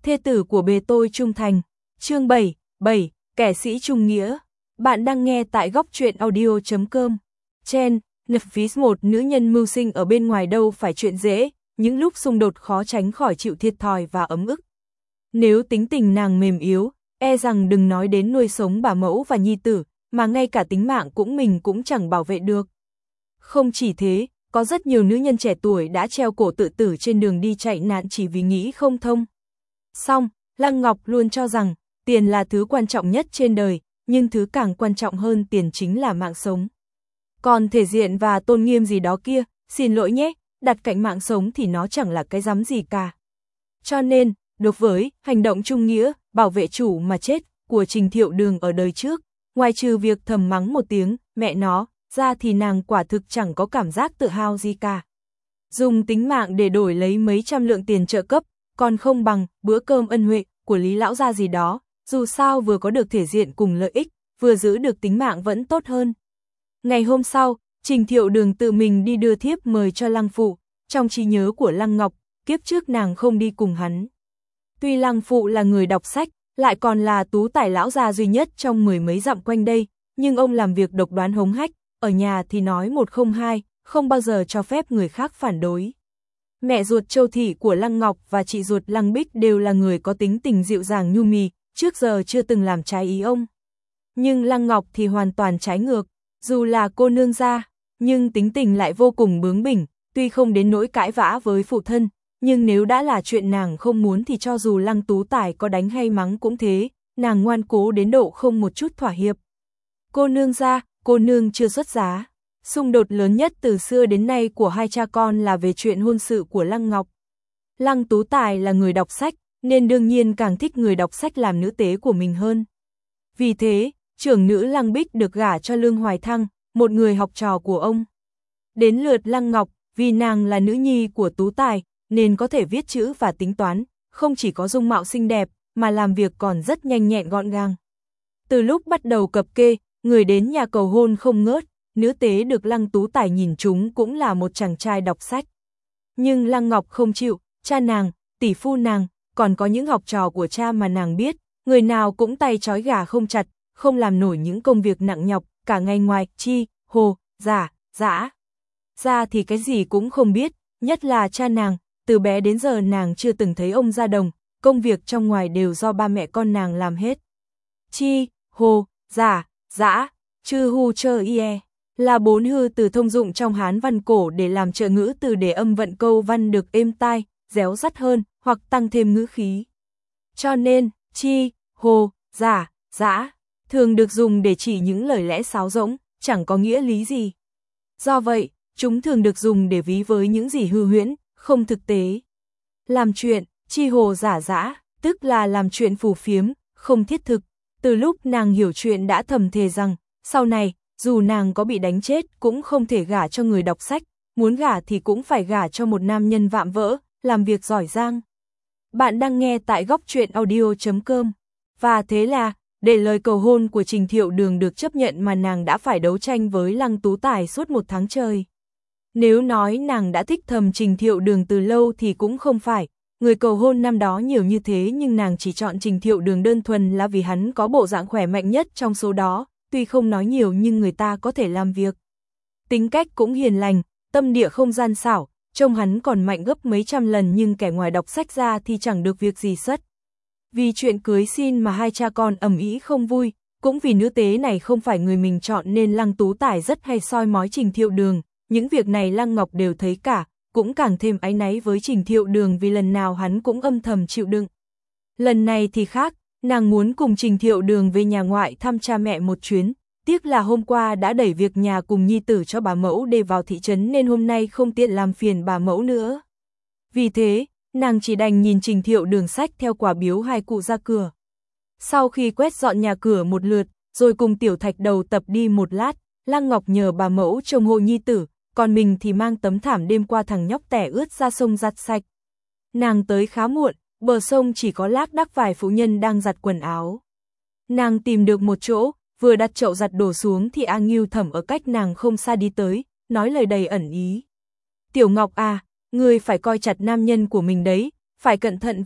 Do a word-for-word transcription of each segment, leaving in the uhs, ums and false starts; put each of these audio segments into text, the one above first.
thê tử của bề tôi trung thành. Chương bảy, bảy, kẻ sĩ trung nghĩa. Bạn đang nghe tại góc truyện audio chấm com. Chen, Nefis một nữ nhân mưu sinh ở bên ngoài đâu phải chuyện dễ, những lúc xung đột khó tránh khỏi chịu thiệt thòi và ấm ức. Nếu tính tình nàng mềm yếu, e rằng đừng nói đến nuôi sống bà mẫu và nhi tử, mà ngay cả tính mạng cũng mình cũng chẳng bảo vệ được. Không chỉ thế, có rất nhiều nữ nhân trẻ tuổi đã treo cổ tự tử trên đường đi chạy nạn chỉ vì nghĩ không thông. Song, Lăng Ngọc luôn cho rằng, tiền là thứ quan trọng nhất trên đời, nhưng thứ càng quan trọng hơn tiền chính là mạng sống. Còn thể diện và tôn nghiêm gì đó kia, xin lỗi nhé, đặt cạnh mạng sống thì nó chẳng là cái rắm gì cả. Cho nên, đối với hành động trung nghĩa, bảo vệ chủ mà chết, của Trình Thiệu Đường ở đời trước, ngoài trừ việc thầm mắng một tiếng, mẹ nó, ra thì nàng quả thực chẳng có cảm giác tự hào gì cả. Dùng tính mạng để đổi lấy mấy trăm lượng tiền trợ cấp, còn không bằng bữa cơm ân huệ của Lý lão gia gì đó, dù sao vừa có được thể diện cùng lợi ích, vừa giữ được tính mạng vẫn tốt hơn. Ngày hôm sau, Trình Thiệu Đường tự mình đi đưa thiếp mời cho Lăng Phụ, trong trí nhớ của Lăng Ngọc, kiếp trước nàng không đi cùng hắn. Tuy Lăng Phụ là người đọc sách, lại còn là tú tài lão gia duy nhất trong mười mấy dặm quanh đây, nhưng ông làm việc độc đoán hống hách, ở nhà thì nói một không hai, không bao giờ cho phép người khác phản đối. Mẹ ruột Châu Thị của Lăng Ngọc và chị ruột Lăng Bích đều là người có tính tình dịu dàng nhu mì, trước giờ chưa từng làm trái ý ông. Nhưng Lăng Ngọc thì hoàn toàn trái ngược, dù là cô nương gia, nhưng tính tình lại vô cùng bướng bỉnh, tuy không đến nỗi cãi vã với phụ thân, nhưng nếu đã là chuyện nàng không muốn thì cho dù Lăng Tú Tài có đánh hay mắng cũng thế, nàng ngoan cố đến độ không một chút thỏa hiệp. Cô nương gia, cô nương chưa xuất giá. Xung đột lớn nhất từ xưa đến nay của hai cha con là về chuyện hôn sự của Lăng Ngọc. Lăng Tú Tài là người đọc sách, nên đương nhiên càng thích người đọc sách làm nữ tế của mình hơn. Vì thế, trưởng nữ Lăng Bích được gả cho Lương Hoài Thăng, một người học trò của ông. Đến lượt Lăng Ngọc, vì nàng là nữ nhi của Tú Tài, nên có thể viết chữ và tính toán, không chỉ có dung mạo xinh đẹp, mà làm việc còn rất nhanh nhẹn gọn gàng. Từ lúc bắt đầu cập kê, người đến nhà cầu hôn không ngớt, nữ tế được Lăng Tú Tài nhìn trúng cũng là một chàng trai đọc sách. Nhưng Lăng Ngọc không chịu, cha nàng, tỷ phu nàng, còn có những học trò của cha mà nàng biết, người nào cũng tay trói gà không chặt, không làm nổi những công việc nặng nhọc, cả ngày ngoài, chi, hồ, giả, dã. Ra thì cái gì cũng không biết, nhất là cha nàng, từ bé đến giờ nàng chưa từng thấy ông ra đồng, công việc trong ngoài đều do ba mẹ con nàng làm hết. Chi, hồ, giả, dã, chư hu chơ ie, là bốn hư từ thông dụng trong Hán văn cổ để làm trợ ngữ từ để âm vận câu văn được êm tai, réo rắt hơn, hoặc tăng thêm ngữ khí. Cho nên, chi, hồ, giả, dã, thường được dùng để chỉ những lời lẽ sáo rỗng, chẳng có nghĩa lý gì. Do vậy, chúng thường được dùng để ví với những gì hư huyễn, không thực tế. Làm chuyện, chi hồ giả dã, tức là làm chuyện phù phiếm, không thiết thực. Từ lúc nàng hiểu chuyện đã thầm thề rằng, sau này, dù nàng có bị đánh chết cũng không thể gả cho người đọc sách, muốn gả thì cũng phải gả cho một nam nhân vạm vỡ, làm việc giỏi giang. Bạn đang nghe tại góc truyện audio chấm com. Và thế là, để lời cầu hôn của Trình Thiệu Đường được chấp nhận mà nàng đã phải đấu tranh với Lăng Tú Tài suốt một tháng trời. Nếu nói nàng đã thích thầm Trình Thiệu Đường từ lâu thì cũng không phải, người cầu hôn năm đó nhiều như thế nhưng nàng chỉ chọn Trình Thiệu Đường đơn thuần là vì hắn có bộ dạng khỏe mạnh nhất trong số đó, tuy không nói nhiều nhưng người ta có thể làm việc. Tính cách cũng hiền lành, tâm địa không gian xảo, trông hắn còn mạnh gấp mấy trăm lần nhưng kẻ ngoài đọc sách ra thì chẳng được việc gì sất. Vì chuyện cưới xin mà hai cha con ầm ĩ không vui, cũng vì nữ tế này không phải người mình chọn nên Lăng Tú Tài rất hay soi mói Trình Thiệu Đường, những việc này Lăng Ngọc đều thấy cả, cũng càng thêm áy náy với Trình Thiệu Đường vì lần nào hắn cũng âm thầm chịu đựng. Lần này thì khác, nàng muốn cùng Trình Thiệu Đường về nhà ngoại thăm cha mẹ một chuyến, tiếc là hôm qua đã đẩy việc nhà cùng nhi tử cho bà mẫu để vào thị trấn nên hôm nay không tiện làm phiền bà mẫu nữa. Vì thế, nàng chỉ đành nhìn Trình Thiệu Đường xách theo quả biếu hai cụ ra cửa. Sau khi quét dọn nhà cửa một lượt, rồi cùng Tiểu Thạch Đầu tập đi một lát, Lăng Ngọc nhờ bà mẫu trông hộ nhi tử, còn mình thì mang tấm thảm đêm qua thằng nhóc tẻ ướt ra sông giặt sạch. Nàng tới khá muộn, bờ sông chỉ có lác đác vài phụ nhân đang giặt quần áo. Nàng tìm được một chỗ, vừa đặt chậu giặt đổ xuống thì A Ngưu Thẩm ở cách nàng không xa đi tới, nói lời đầy ẩn ý. Tiểu Ngọc à, ngươi phải coi chặt nam nhân của mình đấy, phải cẩn thận vào,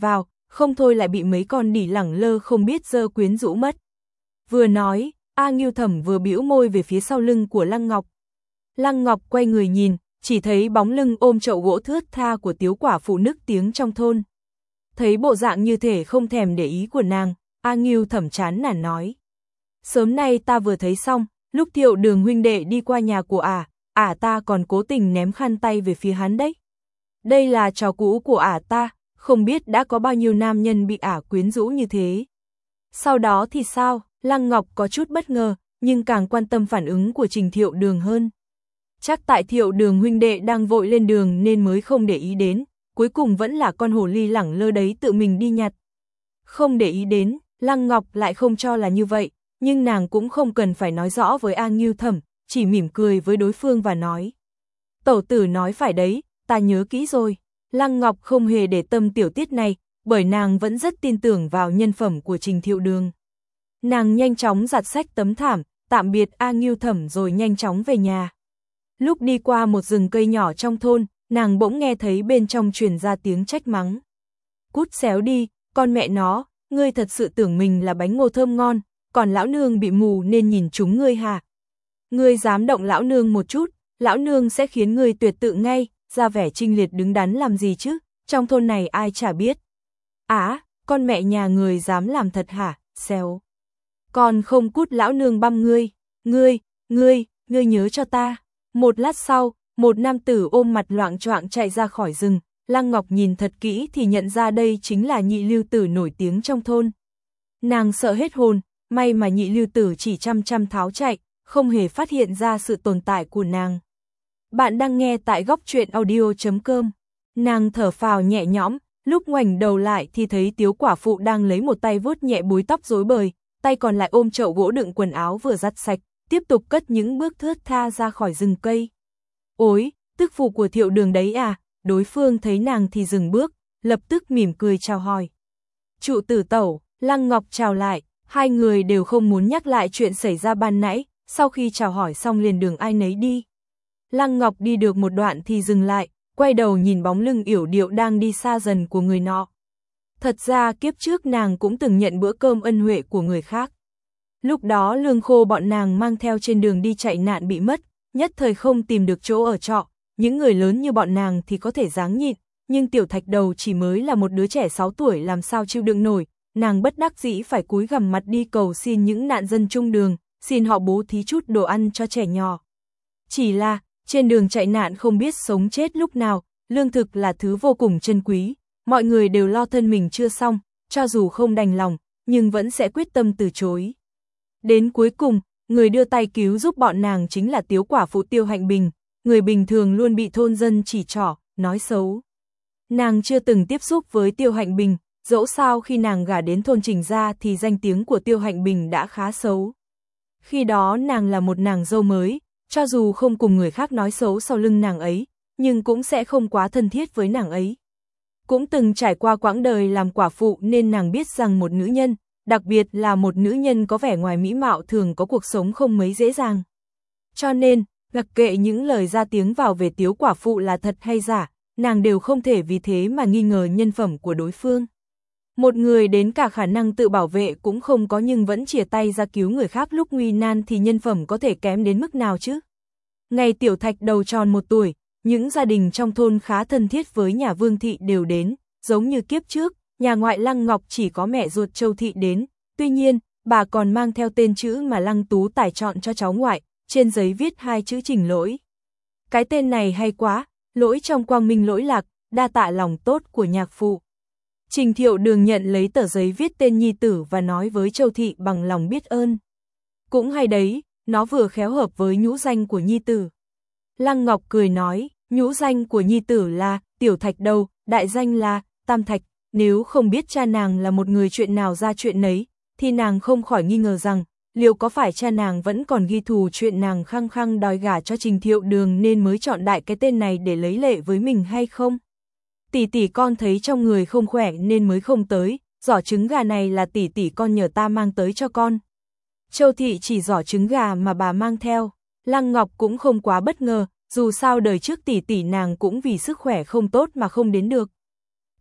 không thôi lại bị mấy con đỉ lẳng lơ không biết dơ quyến rũ mất. Vừa nói, A Ngưu Thẩm vừa bĩu môi về phía sau lưng của Lăng Ngọc. Lăng Ngọc quay người nhìn, chỉ thấy bóng lưng ôm chậu gỗ thướt tha của Tiếu quả phụ nức tiếng trong thôn. Thấy bộ dạng như thể không thèm để ý của nàng, A Ngưu Thẩm chán nản nói. Sớm nay ta vừa thấy xong, lúc Thiệu Đường huynh đệ đi qua nhà của ả, ả ta còn cố tình ném khăn tay về phía hắn đấy. Đây là trò cũ của ả ta, không biết đã có bao nhiêu nam nhân bị ả quyến rũ như thế. Sau đó thì sao? Lăng Ngọc có chút bất ngờ, nhưng càng quan tâm phản ứng của Trình Thiệu Đường hơn. Chắc tại Thiệu Đường huynh đệ đang vội lên đường nên mới không để ý đến, cuối cùng vẫn là con hồ ly lẳng lơ đấy tự mình đi nhặt. Không để ý đến, Lăng Ngọc lại không cho là như vậy, nhưng nàng cũng không cần phải nói rõ với A Ngưu Thẩm, chỉ mỉm cười với đối phương và nói. Tẩu tử nói phải đấy, ta nhớ kỹ rồi. Lăng Ngọc không hề để tâm tiểu tiết này, bởi nàng vẫn rất tin tưởng vào nhân phẩm của Trình Thiệu Đường. Nàng nhanh chóng giặt xách tấm thảm, tạm biệt A Ngưu Thẩm rồi nhanh chóng về nhà. Lúc đi qua một rừng cây nhỏ trong thôn, nàng bỗng nghe thấy bên trong truyền ra tiếng trách mắng. Cút xéo đi, con mẹ nó, ngươi thật sự tưởng mình là bánh ngô thơm ngon, còn lão nương bị mù nên nhìn chúng ngươi hả? Ngươi dám động lão nương một chút, lão nương sẽ khiến ngươi tuyệt tự ngay, ra vẻ trinh liệt đứng đắn làm gì chứ, trong thôn này ai chả biết. Á, à, con mẹ nhà người dám làm thật hả, xéo. Còn không cút lão nương băm ngươi, ngươi, ngươi, ngươi nhớ cho ta. Một lát sau, một nam tử ôm mặt loạng choạng chạy ra khỏi rừng, Lăng Ngọc nhìn thật kỹ thì nhận ra đây chính là Nhị Lưu Tử nổi tiếng trong thôn. Nàng sợ hết hồn, may mà Nhị Lưu Tử chỉ chăm chăm tháo chạy, không hề phát hiện ra sự tồn tại của nàng. Bạn đang nghe tại góc truyện audio chấm com. Nàng thở phào nhẹ nhõm, lúc ngoảnh đầu lại thì thấy Tiếu quả phụ đang lấy một tay vuốt nhẹ búi tóc rối bời, tay còn lại ôm chậu gỗ đựng quần áo vừa giặt sạch, tiếp tục cất những bước thướt tha ra khỏi rừng cây. Ôi, tức phụ của Thiệu Đường đấy à? Đối phương thấy nàng thì dừng bước, lập tức mỉm cười chào hỏi. Trụ tử tẩu, Lăng Ngọc chào lại, hai người đều không muốn nhắc lại chuyện xảy ra ban nãy, sau khi chào hỏi xong liền đường ai nấy đi. Lăng Ngọc đi được một đoạn thì dừng lại, quay đầu nhìn bóng lưng yểu điệu đang đi xa dần của người nọ. Thật ra kiếp trước nàng cũng từng nhận bữa cơm ân huệ của người khác. Lúc đó lương khô bọn nàng mang theo trên đường đi chạy nạn bị mất, nhất thời không tìm được chỗ ở trọ, những người lớn như bọn nàng thì có thể dáng nhịn, nhưng Tiểu Thạch Đầu chỉ mới là một đứa trẻ sáu tuổi làm sao chịu đựng nổi, nàng bất đắc dĩ phải cúi gằm mặt đi cầu xin những nạn dân chung đường, xin họ bố thí chút đồ ăn cho trẻ nhỏ. Chỉ là, trên đường chạy nạn không biết sống chết lúc nào, lương thực là thứ vô cùng chân quý, mọi người đều lo thân mình chưa xong, cho dù không đành lòng, nhưng vẫn sẽ quyết tâm từ chối. Đến cuối cùng, người đưa tay cứu giúp bọn nàng chính là Tiếu quả phụ Tiêu Hạnh Bình, người bình thường luôn bị thôn dân chỉ trỏ, nói xấu. Nàng chưa từng tiếp xúc với Tiêu Hạnh Bình, dẫu sao khi nàng gả đến thôn Trình gia thì danh tiếng của Tiêu Hạnh Bình đã khá xấu. Khi đó nàng là một nàng dâu mới, cho dù không cùng người khác nói xấu sau lưng nàng ấy, nhưng cũng sẽ không quá thân thiết với nàng ấy. Cũng từng trải qua quãng đời làm quả phụ nên nàng biết rằng một nữ nhân, đặc biệt là một nữ nhân có vẻ ngoài mỹ mạo thường có cuộc sống không mấy dễ dàng. Cho nên, mặc kệ những lời ra tiếng vào về Tiếu quả phụ là thật hay giả, nàng đều không thể vì thế mà nghi ngờ nhân phẩm của đối phương. Một người đến cả khả năng tự bảo vệ cũng không có nhưng vẫn chìa tay ra cứu người khác lúc nguy nan thì nhân phẩm có thể kém đến mức nào chứ? Ngày Tiểu Thạch Đầu tròn một tuổi, những gia đình trong thôn khá thân thiết với nhà Vương Thị đều đến, giống như kiếp trước, nhà ngoại Lăng Ngọc chỉ có mẹ ruột Châu Thị đến, tuy nhiên, bà còn mang theo tên chữ mà Lăng Tú Tài chọn cho cháu ngoại, trên giấy viết hai chữ Trình Lỗi. Cái tên này hay quá, lỗi trong quang minh lỗi lạc, đa tạ lòng tốt của nhạc phụ. Trình Thiệu Đường nhận lấy tờ giấy viết tên nhi tử và nói với Châu Thị bằng lòng biết ơn. Cũng hay đấy, nó vừa khéo hợp với nhũ danh của nhi tử. Lăng Ngọc cười nói, nhũ danh của nhi tử là Tiểu Thạch Đầu, đại danh là Tam Thạch, nếu không biết cha nàng là một người chuyện nào ra chuyện nấy, thì nàng không khỏi nghi ngờ rằng, liệu có phải cha nàng vẫn còn ghi thù chuyện nàng khăng khăng đòi gả cho Trình Thiệu Đường nên mới chọn đại cái tên này để lấy lệ với mình hay không? Tỷ tỷ con thấy trong người không khỏe nên mới không tới, giỏ trứng gà này là tỷ tỷ con nhờ ta mang tới cho con. Châu Thị chỉ giỏ trứng gà mà bà mang theo, Lăng Ngọc cũng không quá bất ngờ, dù sao đời trước tỷ tỷ nàng cũng vì sức khỏe không tốt mà không đến được.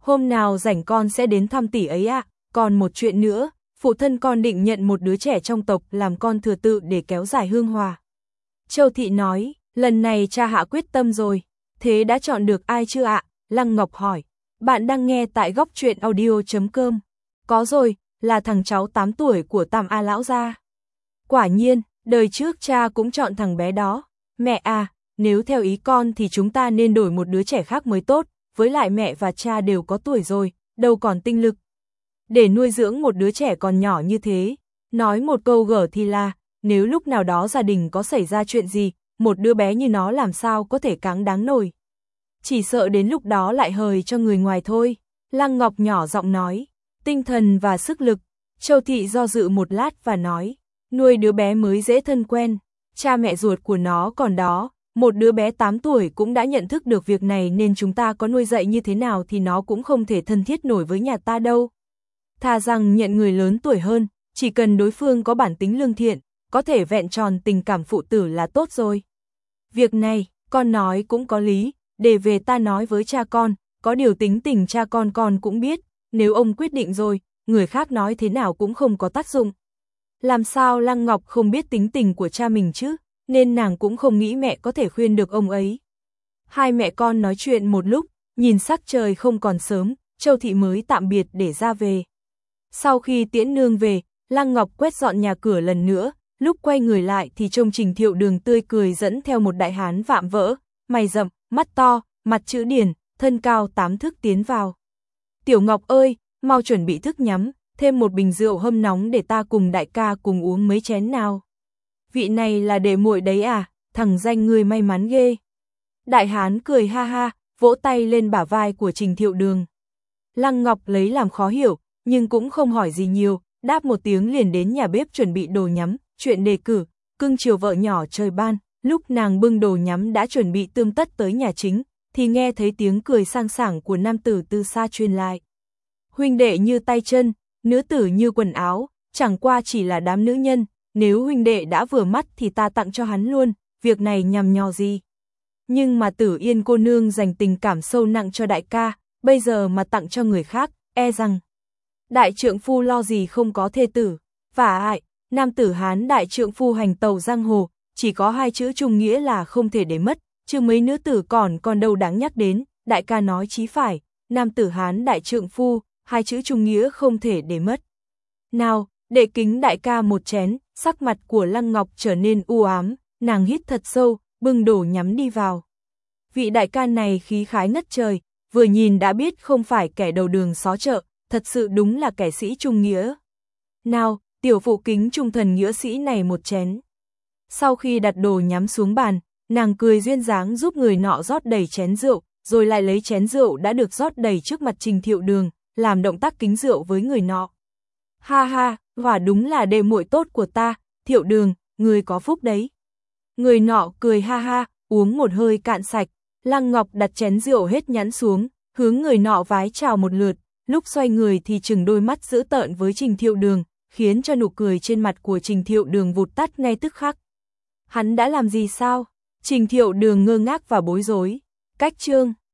Hôm nào rảnh con sẽ đến thăm tỷ ấy ạ. À. Còn một chuyện nữa, phụ thân con định nhận một đứa trẻ trong tộc làm con thừa tự để kéo dài hương hòa. Châu Thị nói, lần này cha hạ quyết tâm rồi, thế đã chọn được ai chưa ạ? Lăng Ngọc hỏi, bạn đang nghe tại góc truyện audio chấm com. Có rồi, là thằng cháu tám tuổi của Tam A lão gia. Quả nhiên, đời trước cha cũng chọn thằng bé đó. Mẹ à, nếu theo ý con thì chúng ta nên đổi một đứa trẻ khác mới tốt, với lại mẹ và cha đều có tuổi rồi, đâu còn tinh lực để nuôi dưỡng một đứa trẻ còn nhỏ như thế. Nói một câu gở thì là, nếu lúc nào đó gia đình có xảy ra chuyện gì, một đứa bé như nó làm sao có thể cáng đáng nổi. Chỉ sợ đến lúc đó lại hời cho người ngoài thôi. Lăng Ngọc nhỏ giọng nói, tinh thần và sức lực. Châu Thị do dự một lát và nói, nuôi đứa bé mới dễ thân quen, cha mẹ ruột của nó còn đó, một đứa bé tám tuổi cũng đã nhận thức được việc này nên chúng ta có nuôi dạy như thế nào thì nó cũng không thể thân thiết nổi với nhà ta đâu. Thà rằng nhận người lớn tuổi hơn, chỉ cần đối phương có bản tính lương thiện, có thể vẹn tròn tình cảm phụ tử là tốt rồi. Việc này, con nói cũng có lý, để về ta nói với cha con, có điều tính tình cha con con cũng biết, nếu ông quyết định rồi, người khác nói thế nào cũng không có tác dụng. Làm sao Lăng Ngọc không biết tính tình của cha mình chứ, nên nàng cũng không nghĩ mẹ có thể khuyên được ông ấy. Hai mẹ con nói chuyện một lúc, nhìn sắc trời không còn sớm, Châu Thị mới tạm biệt để ra về. Sau khi tiễn nương về, Lăng Ngọc quét dọn nhà cửa lần nữa, lúc quay người lại thì trông Trình Thiệu Đường tươi cười dẫn theo một đại hán vạm vỡ, mày rậm, mắt to, mặt chữ điển, thân cao tám thước tiến vào. Tiểu Ngọc ơi, mau chuẩn bị thức nhắm, thêm một bình rượu hâm nóng để ta cùng đại ca cùng uống mấy chén nào. Vị này là đệ muội đấy à, thằng danh ngươi may mắn ghê. Đại hán cười ha ha, vỗ tay lên bả vai của Trình Thiệu Đường. Lăng Ngọc lấy làm khó hiểu, nhưng cũng không hỏi gì nhiều, đáp một tiếng liền đến nhà bếp chuẩn bị đồ nhắm, chuyện đề cử, cưng chiều vợ nhỏ trời ban. Lúc nàng bưng đồ nhắm đã chuẩn bị tươm tất tới nhà chính, thì nghe thấy tiếng cười sang sảng của nam tử từ xa truyền lại. Huynh đệ như tay chân, nữ tử như quần áo, chẳng qua chỉ là đám nữ nhân, nếu huynh đệ đã vừa mắt thì ta tặng cho hắn luôn, việc này nhằm nhò gì. Nhưng mà Tử Yên cô nương dành tình cảm sâu nặng cho đại ca, bây giờ mà tặng cho người khác, e rằng đại trượng phu lo gì không có thê tử. Vả lại, nam tử Hán đại trượng phu hành tàu giang hồ, chỉ có hai chữ trung nghĩa là không thể để mất, chứ mấy nữ tử còn còn đâu đáng nhắc đến. Đại ca nói chí phải, nam tử Hán đại trượng phu, hai chữ trung nghĩa không thể để mất. Nào, đệ kính đại ca một chén. Sắc mặt của Lăng Ngọc trở nên u ám, nàng hít thật sâu, bưng đổ nhắm đi vào. Vị đại ca này khí khái ngất trời, vừa nhìn đã biết không phải kẻ đầu đường xó chợ, thật sự đúng là kẻ sĩ trung nghĩa. Nào, tiểu phụ kính trung thần nghĩa sĩ này một chén. Sau khi đặt đồ nhắm xuống bàn, nàng cười duyên dáng giúp người nọ rót đầy chén rượu, rồi lại lấy chén rượu đã được rót đầy trước mặt Trình Thiệu Đường, làm động tác kính rượu với người nọ. Ha ha, quả đúng là đệ muội tốt của ta, Thiệu Đường, người có phúc đấy. Người nọ cười ha ha, uống một hơi cạn sạch, Lăng Ngọc đặt chén rượu hết nhãn xuống, hướng người nọ vái chào một lượt, lúc xoay người thì chừng đôi mắt dữ tợn với Trình Thiệu Đường, khiến cho nụ cười trên mặt của Trình Thiệu Đường vụt tắt ngay tức khắc. Hắn đã làm gì sao? Trình Thiệu Đường ngơ ngác và bối rối. Cách chương